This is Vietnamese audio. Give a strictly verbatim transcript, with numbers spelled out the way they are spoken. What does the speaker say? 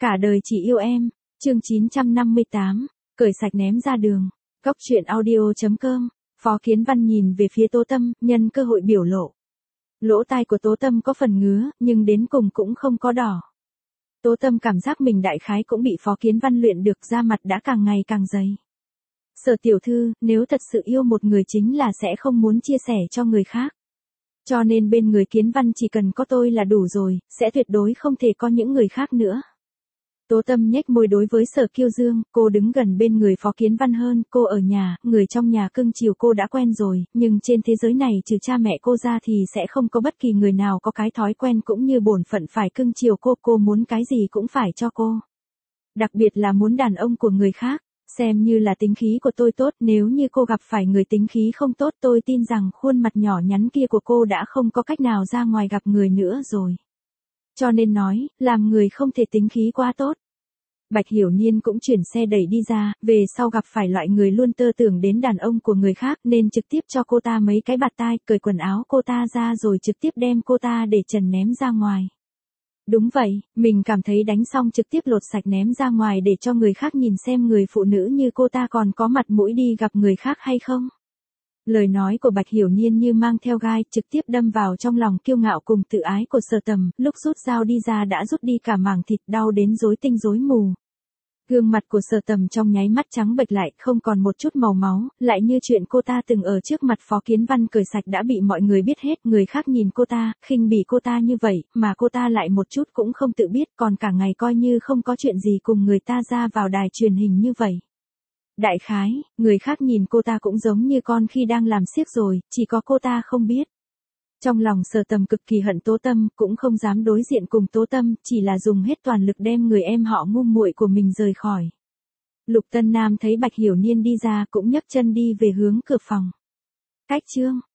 Cả đời chỉ yêu em, chương chín trăm năm mươi tám, cởi sạch ném ra đường. Góc truyện audio chấm com, Phó Kiến Văn nhìn về phía Tố Tâm, nhân cơ hội biểu lộ. Lỗ tai của Tố Tâm có phần ngứa, nhưng đến cùng cũng không có đỏ. Tố Tâm cảm giác mình đại khái cũng bị Phó Kiến Văn luyện được, da mặt đã càng ngày càng dày. Sở tiểu thư, nếu thật sự yêu một người chính là sẽ không muốn chia sẻ cho người khác. Cho nên bên người Kiến Văn chỉ cần có tôi là đủ rồi, sẽ tuyệt đối không thể có những người khác nữa. Tố Tâm nhếch môi đối với Sở Kiêu Dương, cô đứng gần bên người Phó Kiến Văn hơn, cô ở nhà, người trong nhà cưng chiều cô đã quen rồi, nhưng trên thế giới này trừ cha mẹ cô ra thì sẽ không có bất kỳ người nào có cái thói quen cũng như bổn phận phải cưng chiều cô, cô muốn cái gì cũng phải cho cô. Đặc biệt là muốn đàn ông của người khác, xem như là tính khí của tôi tốt, nếu như cô gặp phải người tính khí không tốt tôi tin rằng khuôn mặt nhỏ nhắn kia của cô đã không có cách nào ra ngoài gặp người nữa rồi. Cho nên nói, làm người không thể tính khí quá tốt. Bạch Hiểu Niên cũng chuyển xe đẩy đi ra, về sau gặp phải loại người luôn tơ tưởng đến đàn ông của người khác nên trực tiếp cho cô ta mấy cái bạt tai, cởi quần áo cô ta ra rồi trực tiếp đem cô ta để trần ném ra ngoài. Đúng vậy, mình cảm thấy đánh xong trực tiếp lột sạch ném ra ngoài để cho người khác nhìn xem người phụ nữ như cô ta còn có mặt mũi đi gặp người khác hay không. Lời nói của Bạch Hiểu Niên như mang theo gai, trực tiếp đâm vào trong lòng kiêu ngạo cùng tự ái của Sở Tầm, lúc rút dao đi ra đã rút đi cả mảng thịt, đau đến rối tinh rối mù. Gương mặt của Sở Tầm trong nháy mắt trắng bệch lại, không còn một chút màu máu, lại như chuyện cô ta từng ở trước mặt Phó Kiến Văn cởi sạch đã bị mọi người biết hết, người khác nhìn cô ta, khinh bỉ cô ta như vậy, mà cô ta lại một chút cũng không tự biết, còn cả ngày coi như không có chuyện gì cùng người ta ra vào đài truyền hình như vậy. Đại khái, người khác nhìn cô ta cũng giống như con khi đang làm xiếc rồi, chỉ có cô ta không biết. Trong lòng Sở Tầm cực kỳ hận Tố Tâm, cũng không dám đối diện cùng Tố Tâm, chỉ là dùng hết toàn lực đem người em họ ngu muội của mình rời khỏi. Lục Tân Nam thấy Bạch Hiểu Niên đi ra cũng nhấc chân đi về hướng cửa phòng. Cách chương